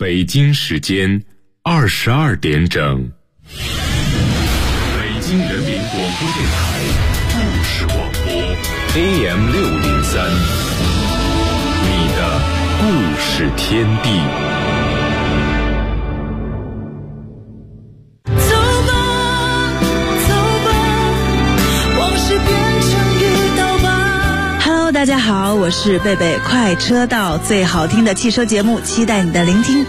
北京时间22点整。北京人民广播电台故事广播 AM603，你的故事天地。 大家好，我是贝贝，快车道最好听的汽车节目，期待你的聆听。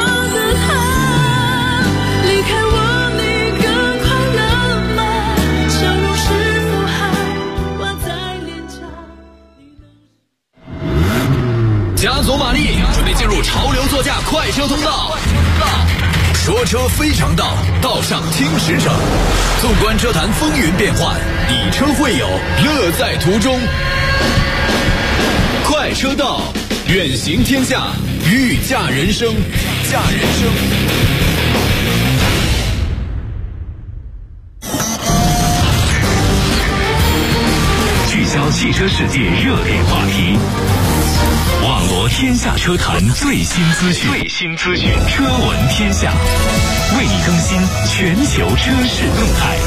加足马力，准备进入潮流座驾快车通道。说车非常道，道上听实诚。纵观车坛风云变幻，以车会友，乐在途中。快车道，远行天下，御驾人生，驾人生。 聚焦汽车世界热点话题，网罗天下车坛最新资讯，车闻天下，为你更新全球车市动态。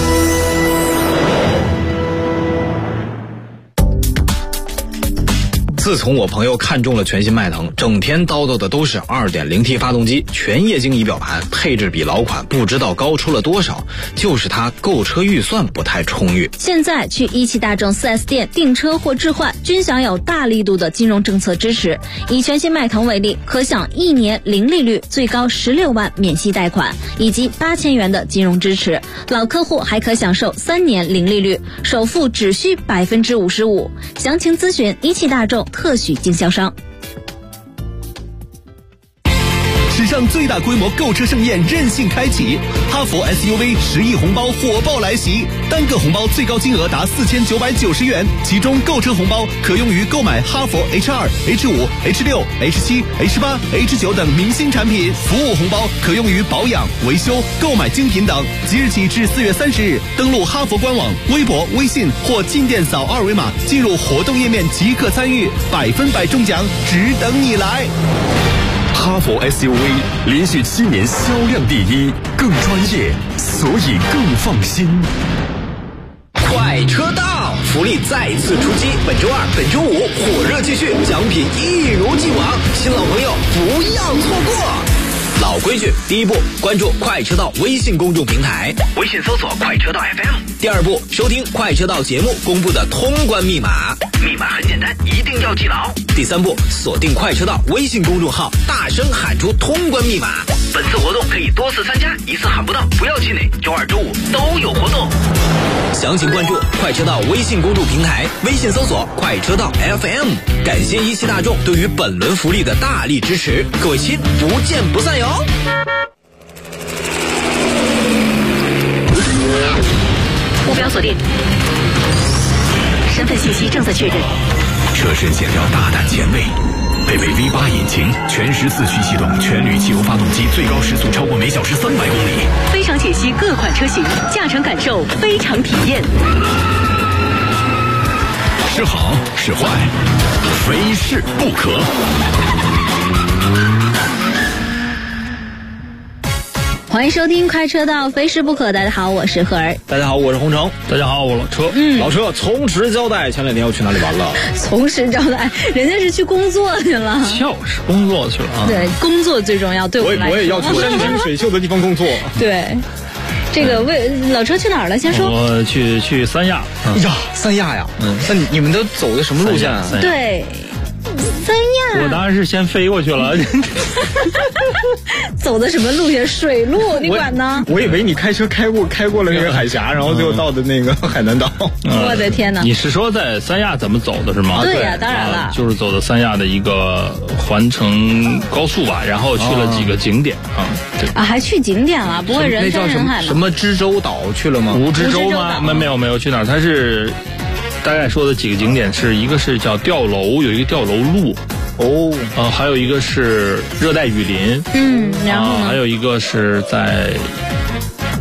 自从我朋友看中了全新迈腾，整天叨叨的都是 2.0T 发动机，全液晶仪表盘，配置比老款不知道高出了多少，就是他购车预算不太充裕。 现在去一汽大众 4S 店订车或置换均享有大力度的金融政策支持。以全新迈腾为例，可享1年零利率，最高16万免息贷款，以及8000元的金融支持。老客户还可享受3年零利率，首付只需 55%。详情咨询一汽大众特许经销商。 史上最大规模购车盛宴任性开启，哈弗 SUV 10亿红包火爆来袭，单个红包最高金额达4990元，其中购车红包可用于购买哈弗 H2、H5、H6、H7、H8、H9 等明星产品，服务红包可用于保养、维修、购买精品等。即日起至4月30日，登录哈弗官网、微博、微信或进店扫2维码，进入活动页面即可参与，100%中奖，只等你来。 哈弗 SUV 连续7年销量第一，更专业，所以更放心。 快车道福利再次出击，本周2、本周5火热继续，奖品一如既往，新老朋友不要错过。老规矩，第一步，关注快车道微信公众平台，微信搜索快车道 FM。第二步，收听快车道节目公布的通关密码，密码很简单，一定要记牢。第三步，锁定快车道微信公众号，大声喊出通关密码。本次活动可以多次参加，一次喊不到不要气馁，周2、周5都有活动。详情关注快车道微信公众平台，微信搜索快车道 FM。感谢一汽大众对于本轮福利的大力支持，各位亲，不见不散哟。 目标锁定，身份信息正在确认。 车身线条大胆前卫，配备 V8 引擎，全时4驱系统，全铝汽油发动机，最高时速超过每小时300公里。 非常解析各款车型，驾乘感受非常体验。 是好是坏，非试不可。 欢迎收听快车道非试不可。大家好，我是何儿。 大家好，我是洪城。 大家好，我老车。 老车从实交代，前2天要去哪里玩了？ 从实交代，人家是去工作去了。 就是工作去了啊。 对，工作最重要，对我们来说。 我也要去山清水秀的地方工作。 对，这个老车去哪儿了？先说。 我去三亚。 呀，三亚呀。那你们都走的什么路线啊？ 对。三亚， 我当然是先飞过去了。 走的什么路线？水路，你管呢？ 我以为你开车开过了那个海峡，然后最后到的那个海南岛。 我的天哪！ 你是说在三亚怎么走的是吗？ 对呀，当然了， 就是走的三亚的一个环城高速吧，然后去了几个景点啊。 啊，还去景点了？不会人山人海吗？ 什么知州岛去了吗？ 蜈支洲吗？没有去哪儿？它是。大概说的几个景点是一个是叫吊楼，有一个吊楼路还有一个是热带雨林， 然后呢？ 还有一个是在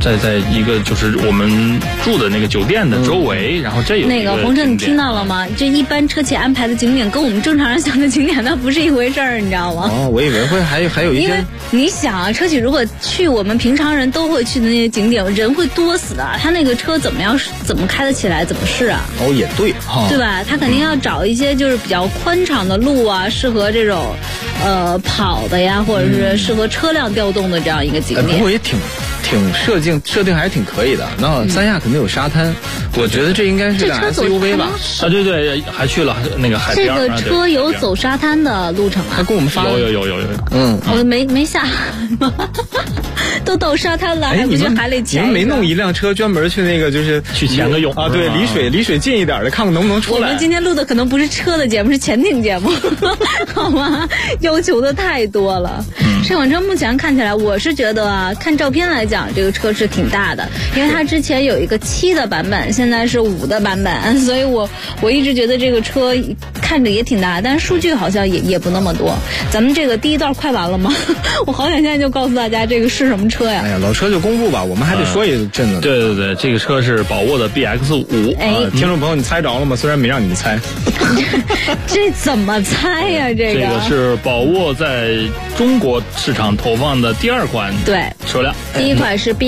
在一个就是我们住的那个酒店的周围，然后这有那个洪正，你听到了吗？这一般车企安排的景点跟我们正常人想的景点那不是一回事儿，你知道吗？ 哦，我以为会还有一些。 因为你想啊，车企如果去我们平常人都会去的那些景点，人会多死的。他那个车怎么开得起来，怎么试啊？ 哦，也对哈， 对吧？他肯定要找一些就是比较宽敞的路啊，适合这种跑的呀，或者是适合车辆调动的这样一个景点。 不过也挺设定还是挺可以的。那三亚肯定有沙滩，我觉得这应该是个 SUV 吧？ 啊，对，还去了那个海边。 这个车有走沙滩的路程啊？ 他给我们发有。 我没下，都到沙滩了，还不去海里潜？ 你们没弄一辆车专门去那个就是去潜个泳啊？对，离水近一点的，看看能不能出来。 我们今天录的可能不是车的节目，是潜艇节目，好吗？要求的太多了。这款车目前看起来，我是觉得啊，看照片来讲，这个车是挺大的，因为它之前有一个7的版本，现在是5的版本，所以我一直觉得这个车看着也挺大，但是数据好像也不那么多。咱们这个第一段快完了吗？我好想现在就告诉大家这个是什么车呀？ 哎呀，老车就公布吧，我们还得说一阵子。 对，这个车是宝沃的 BX5。 听众朋友，你猜着了吗？虽然没让你们猜。 这怎么猜呀？这个是宝沃在中国市场投放的第2款车辆。 第一款是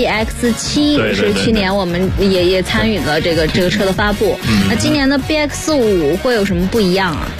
BX7，是去年我们也参与了这个车的发布。那今年的 BX5 会有什么不一样啊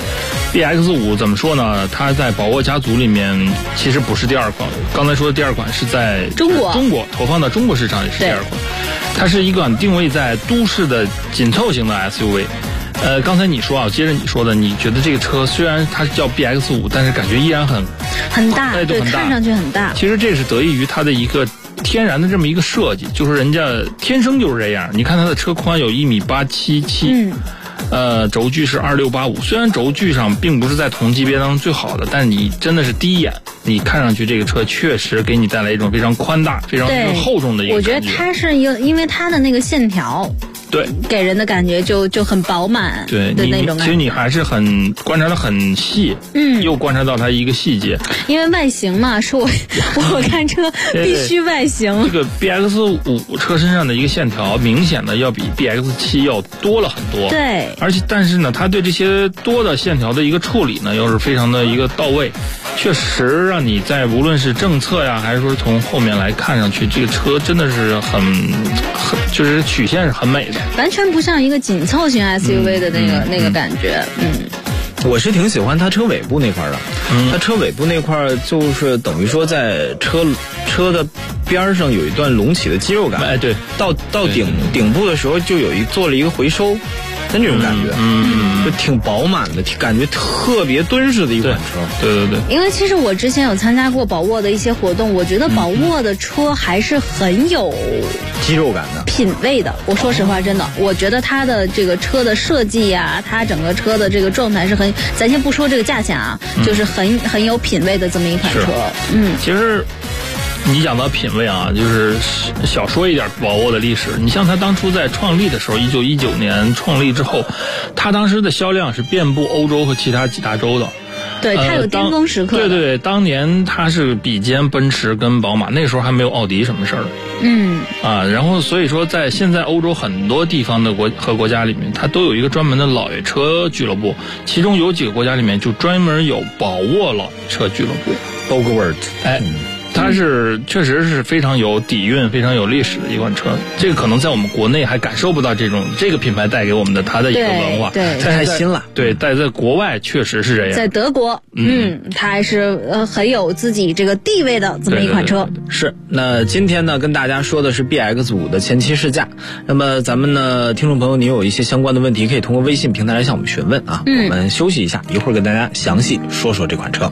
？BX5 怎么说呢？它在宝沃家族里面其实不是第2款，刚才说的第2款是在中国投放到中国市场也是第2款。它是一款定位在都市的紧凑型的 SUV。刚才你说啊，接着你说的，你觉得这个车虽然它叫 BX5， 但是感觉依然很大，对，看上去很大。 其实这是得益于它的一个天然的这么一个设计，就是人家天生就是这样。你看它的车宽有1.877米。轴距是2685，虽然轴距上并不是在同级别当中最好的，但你真的是第一眼你看上去这个车确实给你带来一种非常宽大、非常厚重的一个感觉。 我觉得它是因为它的那个线条， 对， 给人的感觉就很饱满， 对的那种感觉。 其实你还是很观察的很细，又观察到它一个细节。 因为外形嘛，是我看车必须外形。 这个 BX5 车身上的一个线条，明显的要比 BX7 要多了很多。 对。 但是呢，它对这些多的线条的一个处理呢，又是非常的一个到位，确实让你在无论是政策呀，还是说从后面来看上去，这个车真的是很就是曲线是很美的， 完全不像一个紧凑型 SUV 的那个感觉。 我是挺喜欢它车尾部那块的，它车尾部那块就是等于说在车的边上有一段隆起的肌肉感， 哎，对， 到顶部的时候就做了一个回收。那种感觉，就挺饱满的，感觉特别敦实的一款车。 对。 因为其实我之前有参加过宝沃的一些活动，我觉得宝沃的车还是很有肌肉感的、 品味的。我说实话，真的，我觉得它的这个车的设计呀，它整个车的这个状态是咱先不说这个价钱啊，就是很有品味的这么一款车。 其实。你讲到品味啊，就是小说一点宝沃的历史。你像它当初在创立的时候，1919年创立之后，它当时的销量是遍布欧洲和其他几大洲的。 对，它有巅峰时刻。 对，当年它是比肩奔驰跟宝马，那时候还没有奥迪什么事儿。然后所以说在现在欧洲很多地方的国家里面，它都有一个专门的老爷车俱乐部，其中有几个国家里面就专门有宝沃老爷车俱乐部 Bogwart。 它是确实是非常有底蕴、非常有历史的一款车。这个可能在我们国内还感受不到这个品牌带给我们的它的一个文化， 对， 太新了。 对，但在国外确实是这样。 在德国，它还是很有自己这个地位的这么一款车。 对。是。那今天呢，跟大家说的是 BX5 的前期试驾。那么咱们呢，听众朋友，你有一些相关的问题，可以通过微信平台来向我们询问啊。我们休息一下，一会儿跟大家详细说说这款车。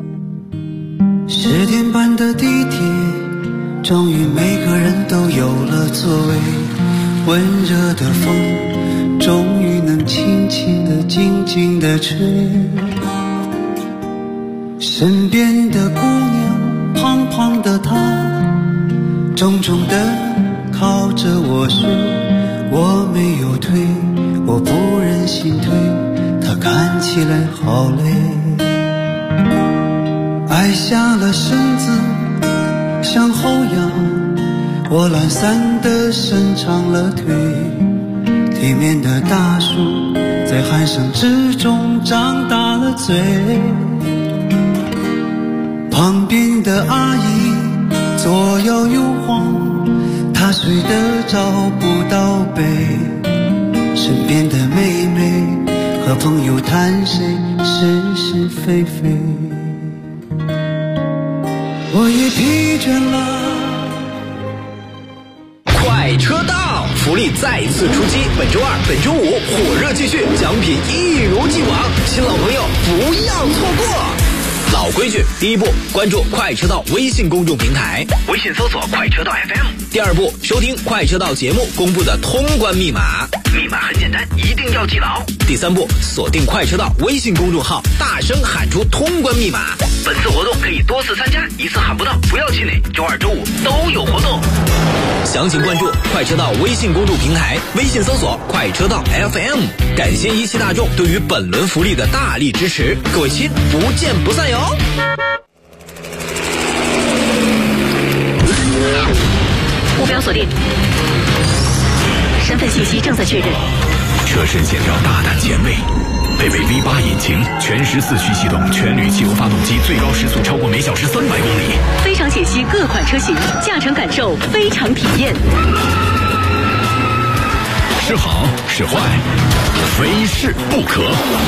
10点半的地铁，终于每个人都有了座位。温热的风，终于能轻轻地、静静地吹。身边的姑娘，胖胖的她，重重地靠着我睡。我没有推，我不忍心推，她看起来好累。矮下了身子，向后仰， 我懒散地伸长了腿，体面的大树在鼾声之中张大了嘴，旁边的阿姨左摇右晃，她睡得找不到北，身边的妹妹和朋友谈谁是是非非，我也疲倦了。 快车道福利再次出击，本周二、本周五火热继续，奖品一如既往，新老朋友不要错过。老规矩，第一步，关注快车道微信公众平台，微信搜索快车道 FM。第二步，收听快车道节目公布的通关密码，密码很简单，一定要记牢。第三步，锁定快车道微信公众号，大声喊出通关密码。本次活动可以多次参加，一次喊不到不要气馁，周二、周五都有活动。详情关注快车道微信公众平台，微信搜索快车道 FM。感谢一汽大众对于本轮福利的大力支持，各位亲，不见不散哟！ 目标锁定，身份信息正在确认。 车身线条大胆前卫，配备 V8 引擎，全时4驱系统，全铝汽油发动机，最高时速超过每小时300公里。 非常解析各款车型，驾乘感受非常体验。 是好是坏，非试不可。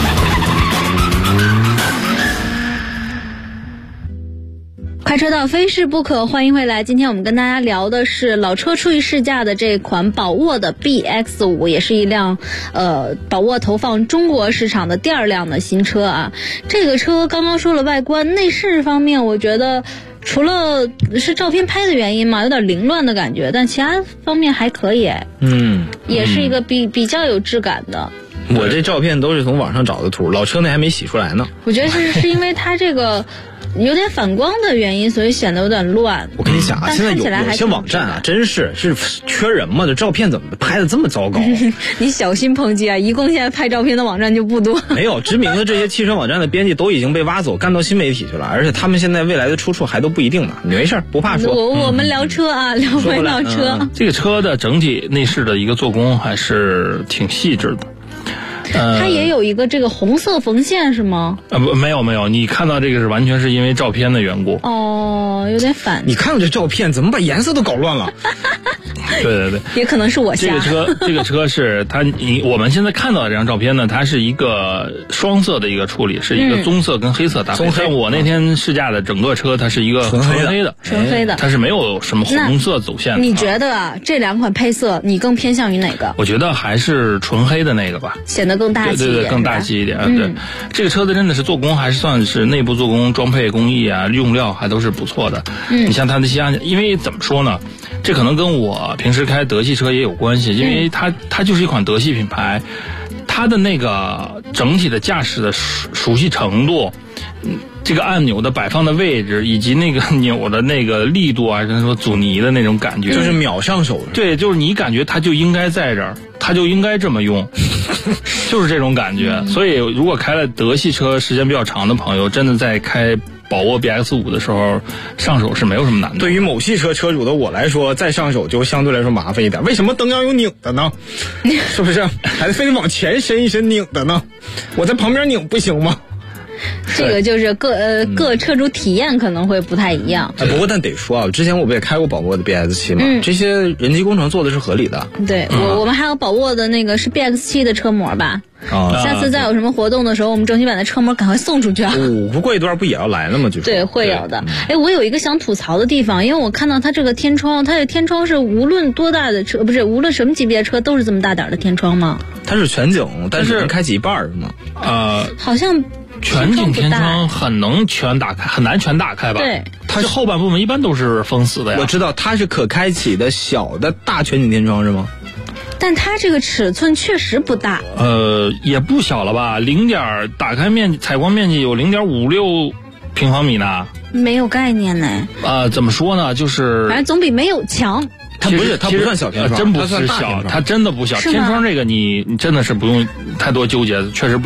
快车道非试不可，欢迎回来。今天我们跟大家聊的是老车出于试驾的这款宝沃的 BX5， 也是一辆宝沃投放中国市场的第二辆的新车啊。这个车刚刚说了外观，内饰方面我觉得除了是照片拍的原因嘛，有点凌乱的感觉，但其他方面还可以。也是一个比较有质感的。 我这照片都是从网上找的图，老车那还没洗出来呢。 我觉得是因为它这个有点反光的原因，所以显得有点乱。 我跟你讲啊，现在有些网站啊，真是缺人嘛，这照片怎么拍的这么糟糕？ 你小心抨击啊！一共现在拍照片的网站就不多。 没有，知名的这些汽车网站的编辑都已经被挖走，干到新媒体去了，而且他们现在未来的出处还都不一定呢。你没事不怕说。 我们聊车啊，聊回老车。 这个车的整体内饰的一个做工还是挺细致的。 它也有一个这个红色缝线是吗？ 没有，你看到这个是完全是因为照片的缘故。 哦，有点反。 你看我这照片怎么把颜色都搞乱了？ 对， 也可能是我瞎。 这个车是它，我们现在看到的这张照片呢，它是一个双色的一个处理，是一个棕色跟黑色搭配。像我那天试驾的整个车，它是一个纯黑的，它是没有什么红色走线的。 你觉得啊，这两款配色你更偏向于哪个？ 我觉得还是纯黑的那个吧， 显得更大气一点。 对，更大气一点。对，这个车的真的是做工还是算是内部做工、装配工艺啊、用料还都是不错的。你像它的气压，因为怎么说呢？这可能跟我平时开德系车也有关系，因为它就是一款德系品牌，它的那个整体的驾驶的熟悉程度，这个按钮的摆放的位置，以及那个钮的那个力度啊，说阻尼的那种感觉， 就是秒上手。 对，就是你感觉它就应该在这儿，它就应该这么用，就是这种感觉。所以如果开了德系车时间比较长的朋友，真的在开宝沃 BX5 的时候上手是没有什么难度。 对于某汽车车主的我来说，再上手就相对来说麻烦一点。为什么灯要有拧的呢？是不是还非得往前伸一伸拧的呢？我在旁边拧不行吗？ 这个就是各车主体验可能会不太一样。 不过但得说啊，之前我不也开过宝沃的 BX7 嘛，这些人机工程做的是合理的。 对，我们还有宝沃的那个是 BX7 的车模吧。下次再有什么活动的时候，我们整体版的车模赶快送出去啊！ 不过一段不也要来了吗？就是对，会有的。我有一个想吐槽的地方，因为我看到它这个天窗，它的天窗是无论多大的车，不是无论什么级别的车都是这么大点的天窗吗？ 它是全景，但是能开启一半是吗？ 好像全景天窗很难全打开吧？ 对， 它后半部分一般都是封死的呀。 我知道它是可开启的小的大全景天窗是吗？ 但它这个尺寸确实不大。 也不小了吧？打开面积采光面积有0.56平方米呢。 没有概念呢。 怎么说呢？就是反正总比没有强。 它不算小天窗， 真不是小，它真的不小。天窗这个你真的是不用太多纠结，确实不小。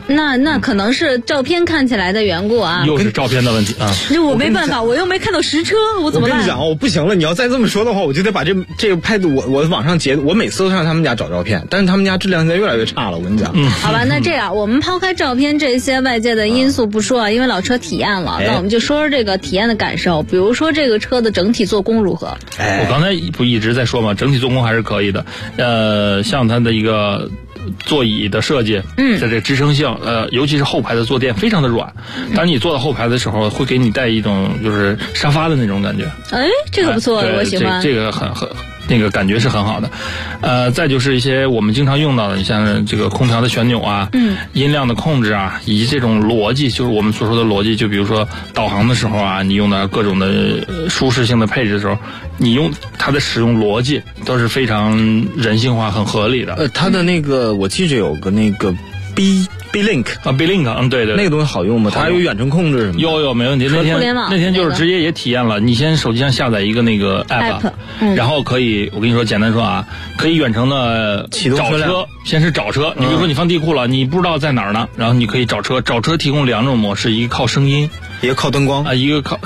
那可能是照片看起来的缘故啊， 又是照片的问题啊。 这我没办法，我又没看到实车，我怎么办？ 我跟你讲，我不行了，你要再这么说的话，我就得把这个拍的我网上截，我每次都上他们家找照片，但是他们家质量现在越来越差了，我跟你讲。 好吧，那这样我们抛开照片这些外界的因素不说啊，因为老车体验了，那我们就说说这个体验的感受，比如说这个车的整体做工如何？ 我刚才不一直在说嘛，整体做工还是可以的。像它的一个座椅的设计，在这支撑性，尤其是后排的坐垫非常的软，当你坐到后排的时候，会给你带一种就是沙发的那种感觉。 哎，这个不错，我喜欢。 这个很那个感觉是很好的。再就是一些我们经常用到的，你像这个空调的旋钮啊，音量的控制啊，以及这种逻辑，就是我们所说的逻辑，就比如说导航的时候啊，你用的各种的舒适性的配置的时候，你用它的使用逻辑都是非常人性化、很合理的。 它的那个我记着有个那个 B-Link 啊 ，B-Link， 对， 那个东西好用吗？它有远程控制什么？ 有没问题。那天就是直接也体验了。你先手机上下载一个那个 app，然后可以，我跟你说，简单说啊，可以远程的找车，先是找车。你比如说你放地库了，你不知道在哪儿呢，然后你可以找车。找车提供2种模式，一个靠声音， 一个靠灯光啊，一个靠。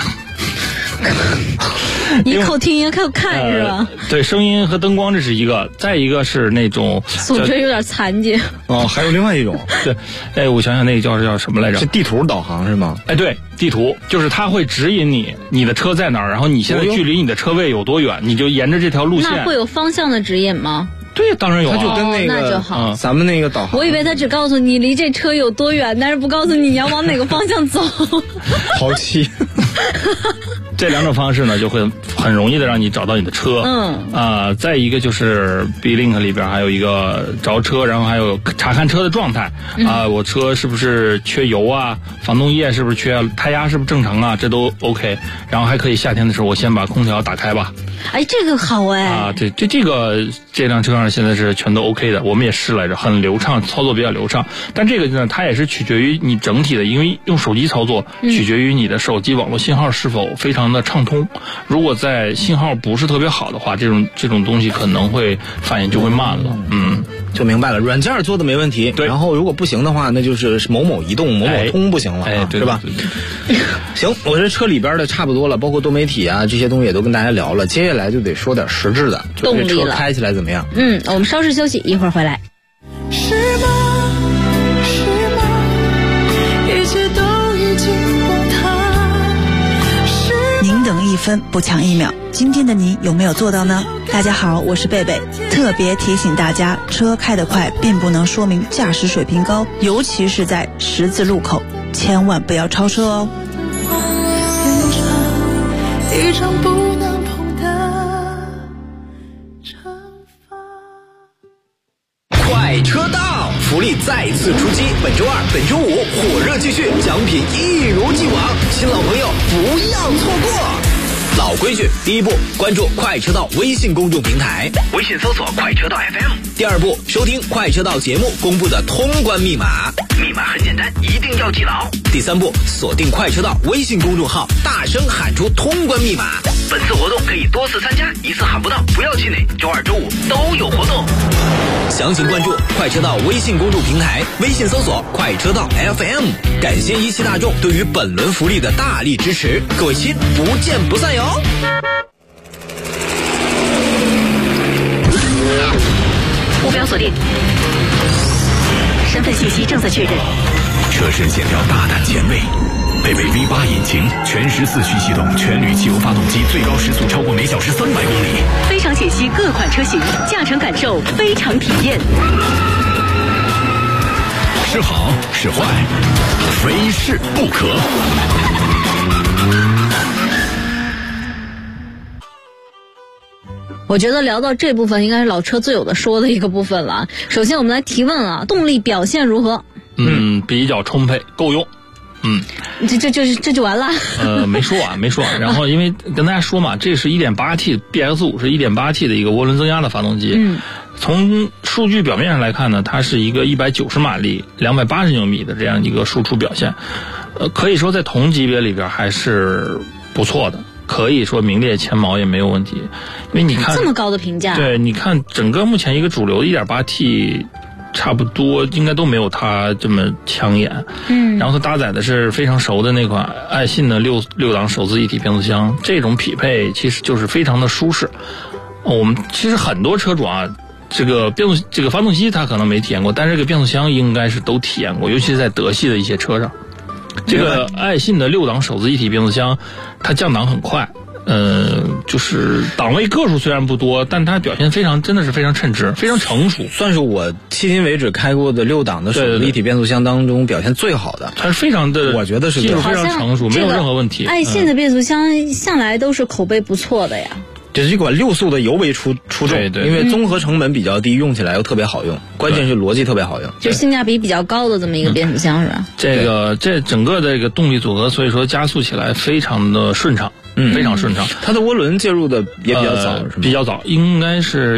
一靠听一靠看是吧？ 对，声音和灯光这是一个，再一个是那种素质有点残疾。 哦，还有另外一种， 对，我想想那个叫什么来着？ 是地图导航是吗？ 哎，对，地图就是它会指引你的车在哪儿，然后你现在距离你的车位有多远，你就沿着这条路线。 那会有方向的指引吗？ 对，当然有。 它就跟那个那就好， 咱们那个导航。 我以为他只告诉你离这车有多远，但是不告诉你要往哪个方向走。 好气。 这2种方式呢，就会很容易的让你找到你的车。再一个就是 B-Link 里边还有一个找车，然后还有查看车的状态我车是不是缺油啊，防冻液是不是缺啊，胎压是不是正常啊，这都 OK。然后还可以夏天的时候，我先把空调打开吧。 哎，这个好哎。 这辆车上现在是全都 OK 的，我们也试来着，很流畅，操作比较流畅。但这个呢，它也是取决于你整体的，因为用手机操作，取决于你的手机网络信号是否非常的畅通。如果在信号不是特别好的话，这种东西可能会反应就会慢了。 就明白了，软件做的没问题。对，然后如果不行的话，那就是某某移动、某某通不行了，是吧？行，我这车里边的差不多了，包括多媒体啊这些东西也都跟大家聊了，接下来就得说点实质的，就这车开起来怎么样？ 我们稍事休息，一会儿回来。 是吗？一切都已经崩塌。 宁等1分不抢1秒，今天的你有没有做到呢？大家好，我是贝贝，特别提醒大家，车开得快并不能说明驾驶水平高，尤其是在十字路口，千万不要超车哦。 一场不能碰的惩罚。 快车道，福利再次出击！本周2、本周5火热继续，奖品一如既往，新老朋友不要错过。老规矩，第一步，关注快车道微信公众平台，微信搜索快车道 FM。第二步，收听快车道节目公布的通关密码，密码很简单，一定要记牢。第三步，锁定快车道微信公众号，大声喊出通关密码。本次活动可以多次参加，一次喊不到不要气馁。周2、周5都有活动。详情关注快车道微信公众平台，微信搜索快车道 FM。感谢一汽大众对于本轮福利的大力支持，各位亲，不见不散哟！ 目标锁定，身份信息正在确认。 车身线条大胆前卫，配备 V8 引擎，全时4驱系统，全铝汽油发动机，最高时速超过每小时300公里。 非常解析各款车型，驾乘感受非常体验。 是好是坏，非试不可。 我觉得聊到这部分应该是老车最有的说的一个部分了。首先我们来提问啊，动力表现如何？ 比较充沛，够用。 这就完了。 没说完。然后因为跟大家说嘛，这是 1.8T BX5 是 1.8T 的一个涡轮增压的发动机。从数据表面上来看呢，它是一个190马力、280牛米的这样一个输出表现。可以说在同级别里边还是不错的。可以说名列前茅也没有问题，因为你看这么高的评价， 对，你看整个目前一个主流的 1.8T 差不多应该都没有它这么抢眼。然后它搭载的是非常熟的那款爱信的六档手自一体变速箱，这种匹配其实就是非常的舒适。我们其实很多车主啊，这个发动机他可能没体验过，但是这个变速箱应该是都体验过，尤其是在德系的一些车上。这个爱信的6档手自一体变速箱，它降档很快。就是档位个数虽然不多，但它表现真的是非常称职，非常成熟， 算是我迄今为止开过的6档的手自一体变速箱当中表现最好的。 它是非常的， 我觉得是技术非常成熟，没有任何问题。 爱信的变速箱向来都是口碑不错的呀。 这是一款6速的尤为出众， 对， 因为综合成本比较低，用起来又特别好用，关键是逻辑特别好用， 就性价比比较高的这么一个变速箱是吧？ 这整个这个动力组合，所以说加速起来非常的顺畅。非常顺畅。 它的涡轮介入的也比较早，是吗？ 比较早，应该是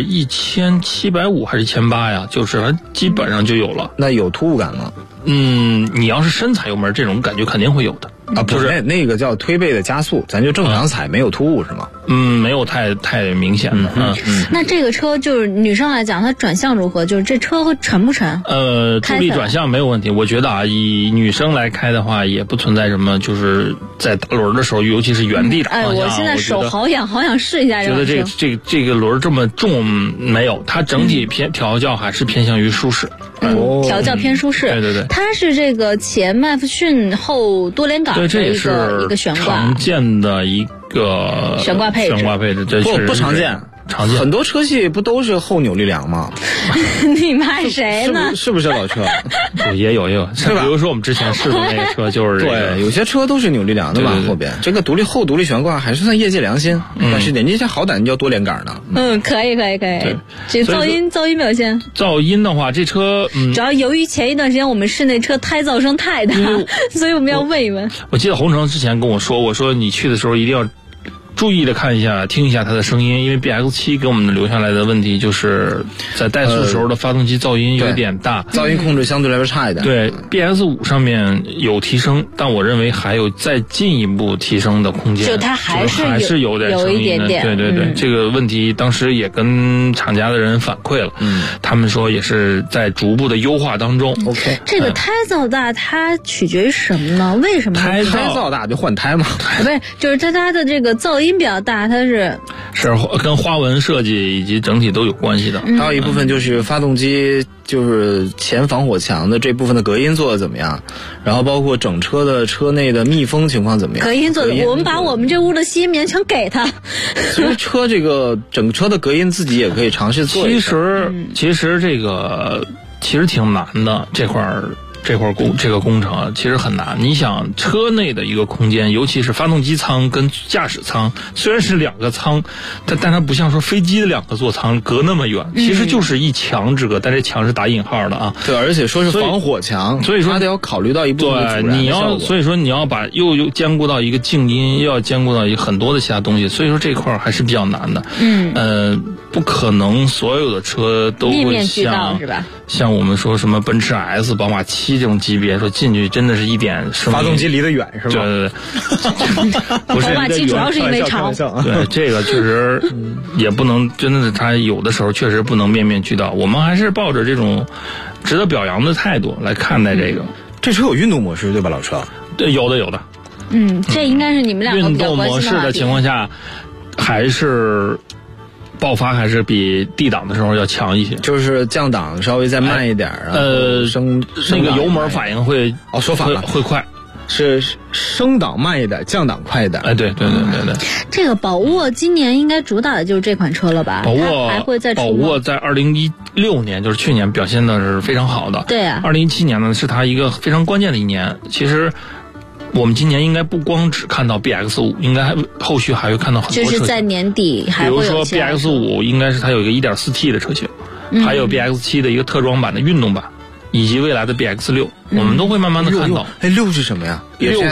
1750还是1800呀？就是它基本上就有了。 那有突兀感吗？ 你要是深踩油门，这种感觉肯定会有的。 就是那个叫推背的加速，咱就正常踩，没有突兀是吗？ 没有太明显的。 那这个车就是女生来讲，它转向如何？就是这车会沉不沉？ 助力转向没有问题。我觉得啊，以女生来开的话，也不存在什么，就是在打轮的时候，尤其是原地打方向。 我现在手好痒，好想试一下。 觉得这个轮这么重没有，它整体调教还是偏向于舒适。 调教偏舒适。 对。 它是这个前麦弗逊后多连杆的一个悬挂， 常见的一个悬挂配置， 这不常见。很多车系不都是后扭力梁吗？ 你骂谁呢？ 是不是老车？ 也有，比如说我们之前试的那个车就是这个。 对，有些车都是扭力梁的吧？后边这个后独立悬挂还是算业界良心，但是人家好歹叫多连杆呢。 可以。这噪音表现。 噪音的话，这车主要由于前一段时间我们室内车胎噪声太大，所以我们要问一问。 我记得洪城之前跟我说你去的时候一定要注意的看一下听一下它的声音，因为 BX7 给我们留下来的问题就是在怠速时候的发动机噪音有点大， 噪音控制相对来说差一点。 对 BX5 上面有提升，但我认为还有再进一步提升的空间， 就它还是有点声音的。对，这个问题当时也跟厂家的人反馈了，他们说也是在逐步的优化当中。 OK， 这个胎噪大它取决于什么呢？为什么胎噪大就换胎嘛？ 不是，就是它的这个噪音比较大，它是跟花纹设计以及整体都有关系的。 还有一部分就是发动机就是前防火墙的这部分的隔音做的怎么样，然后包括整车的车内的密封情况怎么样。 隔音做的，我们把我们这屋的吸音棉全给他。 其实车这个整车的隔音自己也可以尝试做一下。 其实这个其实挺难的，这个工程啊，其实很难。你想车内的一个空间，尤其是发动机舱跟驾驶舱，虽然是2个舱，但它不像说飞机的2个座舱隔那么远，其实就是一墙之隔，但这墙是打引号的啊。 对，而且说是防火墙， 所以说它得要考虑到一部分的阻燃的效果。 所以说你要把又兼顾到一个静音，又要兼顾到很多的其他东西，所以说这块还是比较难的。不可能所有的车都会像我们说什么奔驰 S、宝马7这种级别，说进去真的是一点声音， 发动机离得远是吧？ 对，不是宝马7主要是因为长。 对，这个确实也不能，真的是它有的时候确实不能面面俱到。我们还是抱着这种值得表扬的态度来看待这个。 这车有运动模式对吧，老车？ 对，有的。 这应该是你们两个比较关心的。 运动模式的情况下，还是爆发还是比D档的时候要强一些， 就是降档稍微再慢一点， 那个油门反应会说反了， 会快， 是升档慢一点，降档快一点。 对。 这个宝沃今年应该主打的就是这款车了吧？ 宝沃还会再出吗？ 宝沃在2016年，就是去年表现的是非常好的。 对啊 ，2017年呢是它一个非常关键的一年。其实我们今年应该不光只看到 BX5， 应该后续还会看到很多车型， 就是在年底还会有。 比如说 BX5 应该是它有一个 1.4T 的车型，还有 BX7 的一个特装版的运动版，以及未来的 BX6，我们都会慢慢的看到。 6是什么呀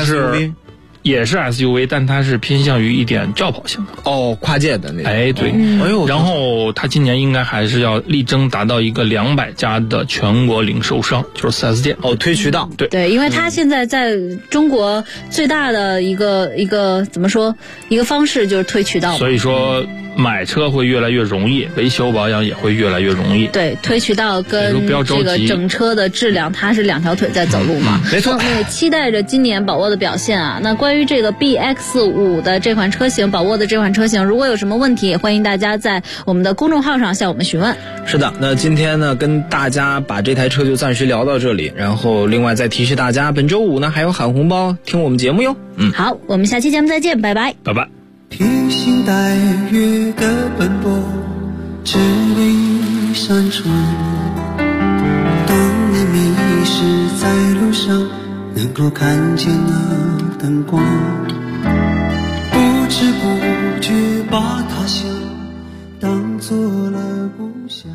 ？6 也是 SUV， 但它是偏向于一点轿跑型的。 跨界的那种。对。然后它今年应该还是要力争达到一个200家的全国零售商，就是 4S 店。 推渠道。 对，因为它现在在中国最大的一个怎么说一个方式就是推渠道。 所以说买车会越来越容易，维修保养也会越来越容易。 对，推渠道跟这个整车的质量，它是两条腿在走路嘛。 没错。 那也期待着今年宝沃的表现啊。那关于这个 BX5 的这款车型，宝沃的这款车型，如果有什么问题，也欢迎大家在我们的公众号上向我们询问。 是的，那今天呢，跟大家把这台车就暂时聊到这里，然后另外再提示大家，本周五呢还有喊红包听我们节目哟。 好，我们下期节目再见，拜拜， 拜拜。 披星戴月的奔波，直立山川。当你迷失在路上，能够看见那灯光，不知不觉把他乡当作了故乡。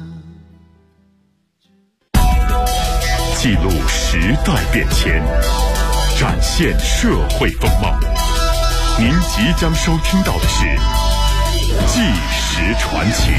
记录时代变迁，展现社会风貌。您即将收听到的是《纪实传奇》。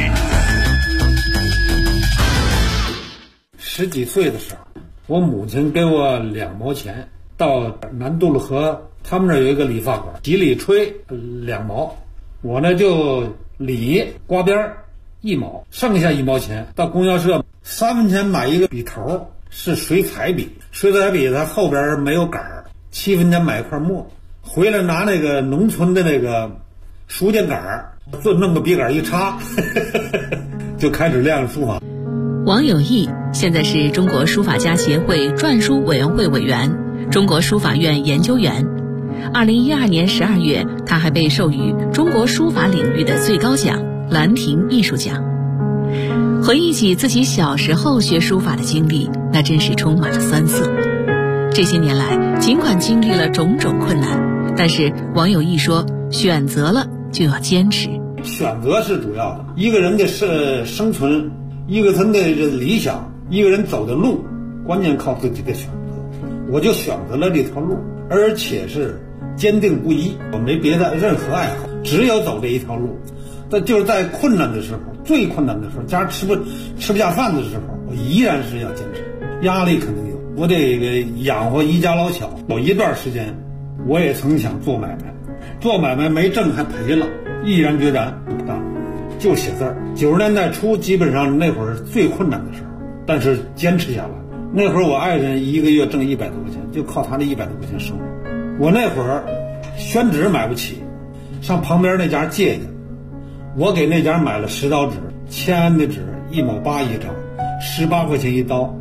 10几岁的时候，我母亲给我2毛钱，到南渡路河，他们那儿有一个理发馆，洗理吹2毛，我呢就理刮边1毛，剩下1毛钱到供销社3分钱买一个笔头，是水彩笔，水彩笔它后边没有杆儿，7分钱买一块墨。回来拿那个农村的那个书签杆，就弄个笔杆一插，就开始练书法。 王有义现在是中国书法家协会篆书委员会委员、中国书法院研究员。2012年12月，他还被授予中国书法领域的最高奖兰亭艺术奖。回忆起自己小时候学书法的经历，那真是充满了酸涩。这些年来，尽管经历了种种困难，但是王有义说，选择了就要坚持。 选择是主要的，一个人的生存，一个人的理想，一个人走的路，关键靠自己的选择。我就选择了这条路，而且是坚定不移，我没别的任何爱好，只有走这一条路。但就是在困难的时候，最困难的时候，家吃不下饭的时候，我依然是要坚持。压力肯定有，我得养活一家老小。有一段时间我也曾想做买卖，做买卖没挣还赔了，毅然决然不干，就写字儿。90年代初基本上那会儿最困难的时候，但是坚持下来。那会儿我爱人一个月挣100多块钱，就靠他那100多块钱生活。我那会儿宣纸买不起，上旁边那家借去，我给那家买了10刀纸，签安的纸1毛8一张，18块钱一刀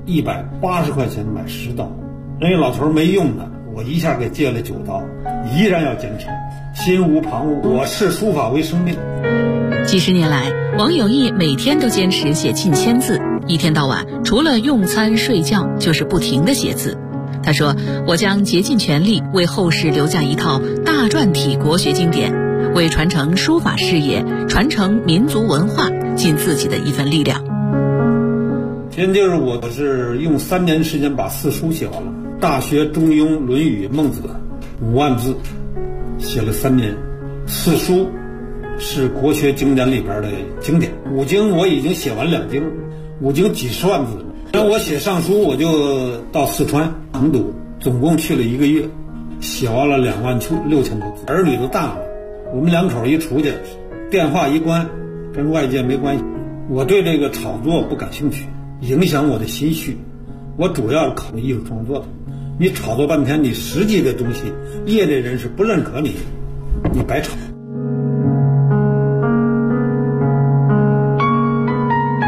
，180块钱买10刀。人家老头没用的，我一下给借了9刀，依然要坚持，心无旁骛。我视书法为生命。 几十年来，王有义每天都坚持写近1000字，一天到晚除了用餐睡觉就是不停地写字。他说，我将竭尽全力为后世留下一套大篆体国学经典，为传承书法事业、传承民族文化尽自己的一份力量。 现在就是我是用3年时间把4书写完了，大学、中庸、论语、孟子5万字写了3年。4书是国学经典里边的经典，5经我已经写完2经，5经几十万字。然后我写上书，我就到四川成都，总共去了1个月，写完了26000多字。儿女都大了，我们2口一出去，电话一关，跟外界没关系。我对这个炒作不感兴趣，影响我的心绪。我主要是考虑艺术创作的，你炒作半天，你实际的东西，业内人士不认可你，你白炒。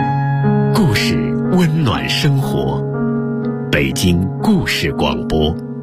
故事温暖生活，北京故事广播。